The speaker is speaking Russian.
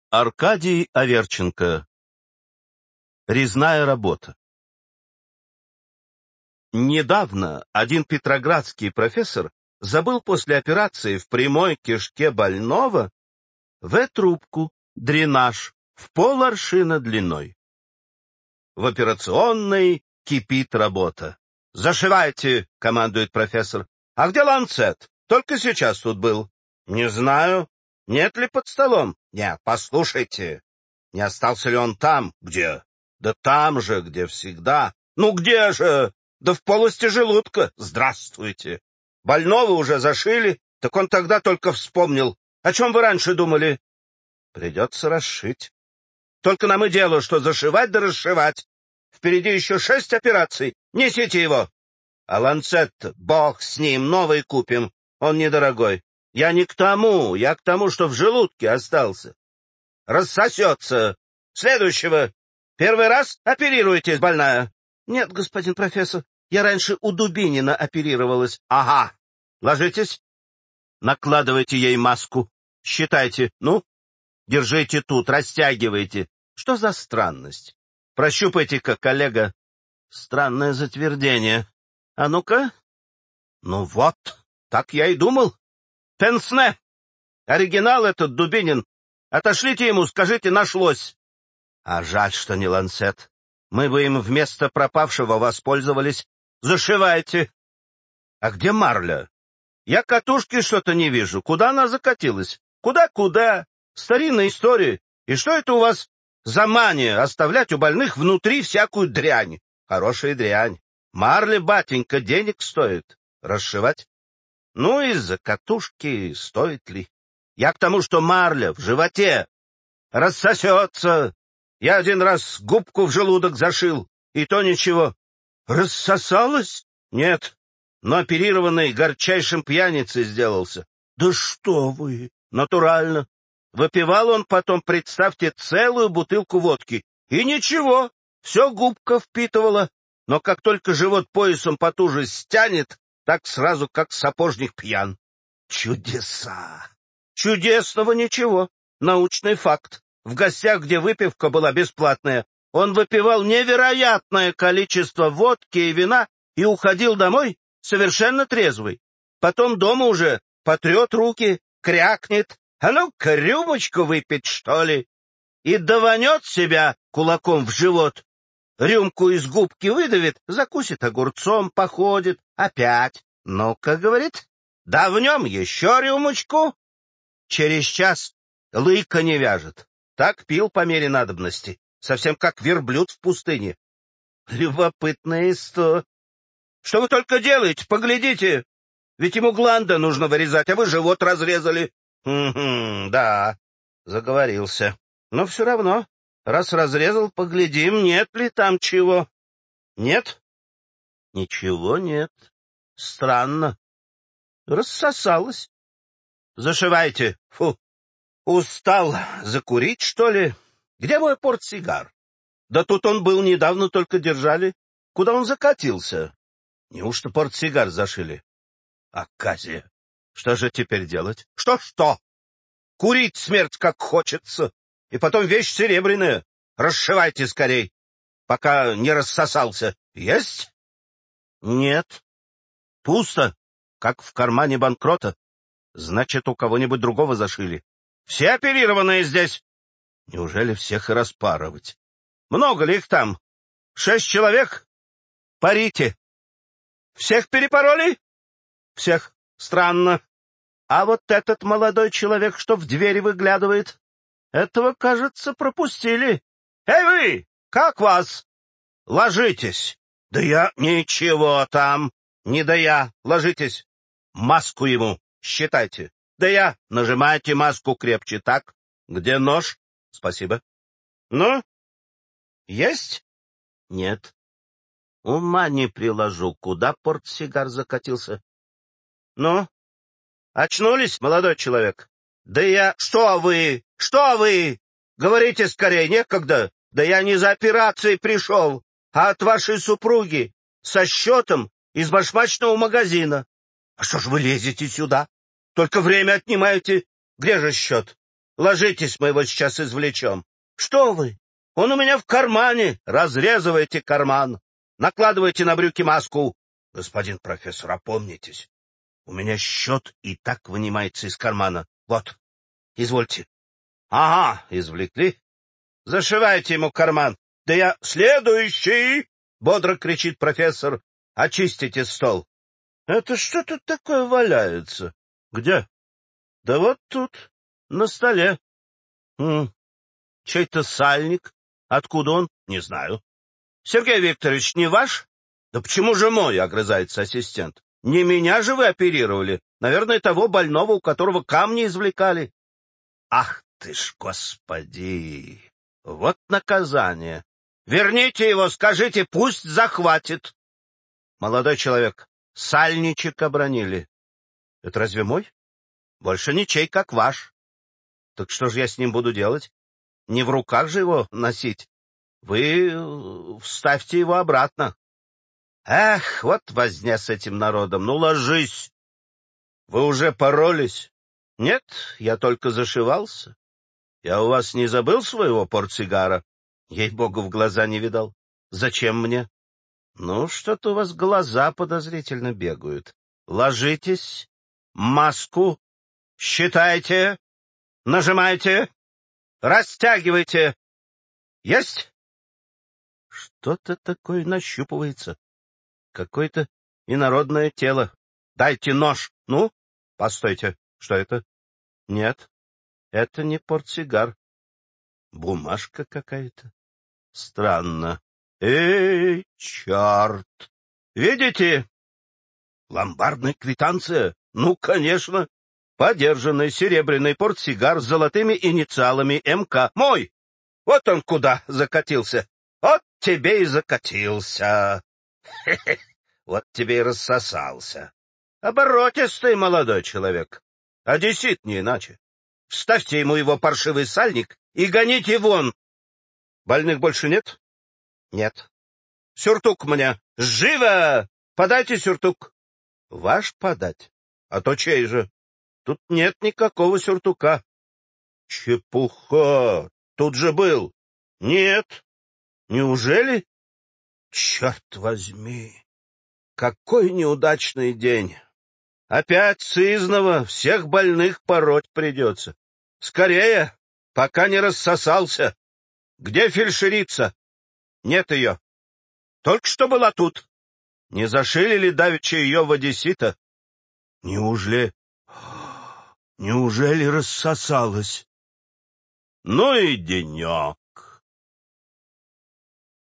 Аркадий Аверченко. Резная работа. Недавно один петроградский профессор забыл после операции в прямой кишке больного В-трубку, дренаж в пол-аршина длиной. В операционной кипит работа. «Зашивайте!» — командует профессор. «А где ланцет? Только сейчас тут был». «Не знаю. Нет ли под столом?» «Нет, послушайте. Не остался ли он там?» «Где?» «Да там же, где всегда». «Ну где же?» «Да в полости желудка». «Здравствуйте. Больного уже зашили, так он тогда только вспомнил. О чем вы раньше думали?» «Придется расшить. Только нам и дело, что зашивать да расшивать. Впереди еще 6 операций. Несите его. А ланцет, бог с ним, новый купим. Он недорогой. Я не к тому, я к тому, что в желудке остался. Рассосется. Следующего. Первый раз оперируетесь, больная?» «Нет, господин профессор, я раньше у Дубинина оперировалась». «Ага. Ложитесь. Накладывайте ей маску. Считайте. Ну, держите тут, растягивайте. Что за странность? Прощупайте-ка, коллега. Странное затвердение. А ну-ка. Ну вот, так я и думал. Пенсне. Оригинал этот Дубинин. Отошлите ему, скажите, нашлось. А жаль, что не ланцет. Мы бы им вместо пропавшего воспользовались. Зашивайте. А где марля? Я катушки что-то не вижу. Куда она закатилась? Куда? Старинная история. И что это у вас за мания оставлять у больных внутри всякую дрянь? Хорошая дрянь. Марля, батенька, денег стоит. Расшивать? Ну, из-за катушки стоит ли? Я к тому, что марля в животе рассосется. Я один раз губку в желудок зашил, и то ничего. Рассосалась? Нет, но оперированный горчайшим пьяницей сделался. Да что вы! Натурально. Выпивал он потом, представьте, целую бутылку водки. И ничего, все губка впитывала. Но как только живот поясом потуже стянет, так сразу как сапожник пьян. Чудеса! Чудесного ничего. Научный факт. В гостях, где выпивка была бесплатная, он выпивал невероятное количество водки и вина и уходил домой совершенно трезвый. Потом дома уже потрет руки, крякнет. А ну-ка, рюмочку выпить, что ли? И даванет себя кулаком в живот. Рюмку из губки выдавит, закусит огурцом, походит. Опять. Ну-ка, говорит, давнем еще рюмочку. Через час лыка не вяжет. Так пил по мере надобности, совсем как верблюд в пустыне. Любопытная история. Что вы только делаете, поглядите. Ведь ему гланда нужно вырезать, а вы живот разрезали. Да, заговорился. Но все равно, раз разрезал, поглядим, нет ли там чего. Нет? Ничего нет. Странно. Рассосалось. Зашивайте. Фу. Устал закурить, что ли? Где мой портсигар? Да тут он был недавно, только держали. Куда он закатился? Неужто портсигар зашили? Оказия. Что же теперь делать? Что? Курить смерть как хочется. И потом вещь серебряная. Расшивайте скорей, пока не рассосался. Есть? Нет. Пусто, как в кармане банкрота. Значит, у кого-нибудь другого зашили. Все оперированные здесь? Неужели всех и распарывать? Много ли их там? 6 человек? Парите. Всех перепороли? Всех. Странно. А вот этот молодой человек, что в двери выглядывает, этого, кажется, пропустили. Эй вы! Как вас? Ложитесь. Да я... Ничего там. Не да я. Ложитесь. Маску ему. Считайте. Да я. Нажимайте маску крепче. Так. Где нож? Спасибо. Ну? Есть? Нет. Ума не приложу. Куда портсигар закатился? Ну? Очнулись, молодой человек? Да я... Что вы? Говорите скорее, некогда. Да я не за операцией пришел, а от вашей супруги, со счетом из башмачного магазина. А что ж вы лезете сюда? Только время отнимаете. Где же счет? Ложитесь, мы его сейчас извлечем. Что вы? Он у меня в кармане. Разрезывайте карман. Накладывайте на брюки маску. Господин профессор, опомнитесь. У меня счет и так вынимается из кармана. Вот, извольте. Ага, извлекли. Зашивайте ему карман. Да я следующий! Бодро кричит профессор. Очистите стол. Это что тут такое валяется? Где? Да вот тут, на столе. Чей-то сальник. Откуда он? Не знаю. Сергей Викторович, не ваш? Да почему же мой, огрызается ассистент. Не меня же вы оперировали. Наверное, того больного, у которого камни извлекали. Ах ты ж, господи! Вот наказание. Верните его, скажите, пусть захватит. Молодой человек, сальничек обронили. Это разве мой? Больше ничей, как ваш. Так что же я с ним буду делать? Не в руках же его носить. Вы вставьте его обратно. Эх, вот возня с этим народом. Ну, ложись. Вы уже поролись? Нет, я только зашивался. Я у вас не забыл своего портсигара? Ей-богу, в глаза не видал. Зачем мне? Ну, что-то у вас глаза подозрительно бегают. Ложитесь, маску, считайте, нажимайте, растягивайте. Есть? Что-то такое нащупывается. Какое-то инородное тело. Дайте нож. Ну, постойте. Что это? Нет, это не портсигар. Бумажка какая-то. Странно. Эй, черт! Видите? Ломбардная квитанция? Ну, конечно. Подержанный серебряный портсигар с золотыми инициалами МК. Мой! Вот он куда закатился. Вот тебе и закатился. Хе-хе, вот тебе и рассосался. Оборотистый молодой человек. Одессит не иначе. Вставьте ему его паршивый сальник и гоните вон. Больных больше нет? Нет. Сюртук мне. Живо! Подайте сюртук. Ваш подать? А то чей же? Тут нет никакого сюртука. Чепуха! Тут же был. Нет. Неужели? Черт возьми! Какой неудачный день! Опять сызнова, всех больных пороть придется. Скорее, пока не рассосался. Где фельдшерица? Нет ее. Только что была тут. Не зашили ли давеча ее в одессита? Неужели рассосалась? Ну и денек.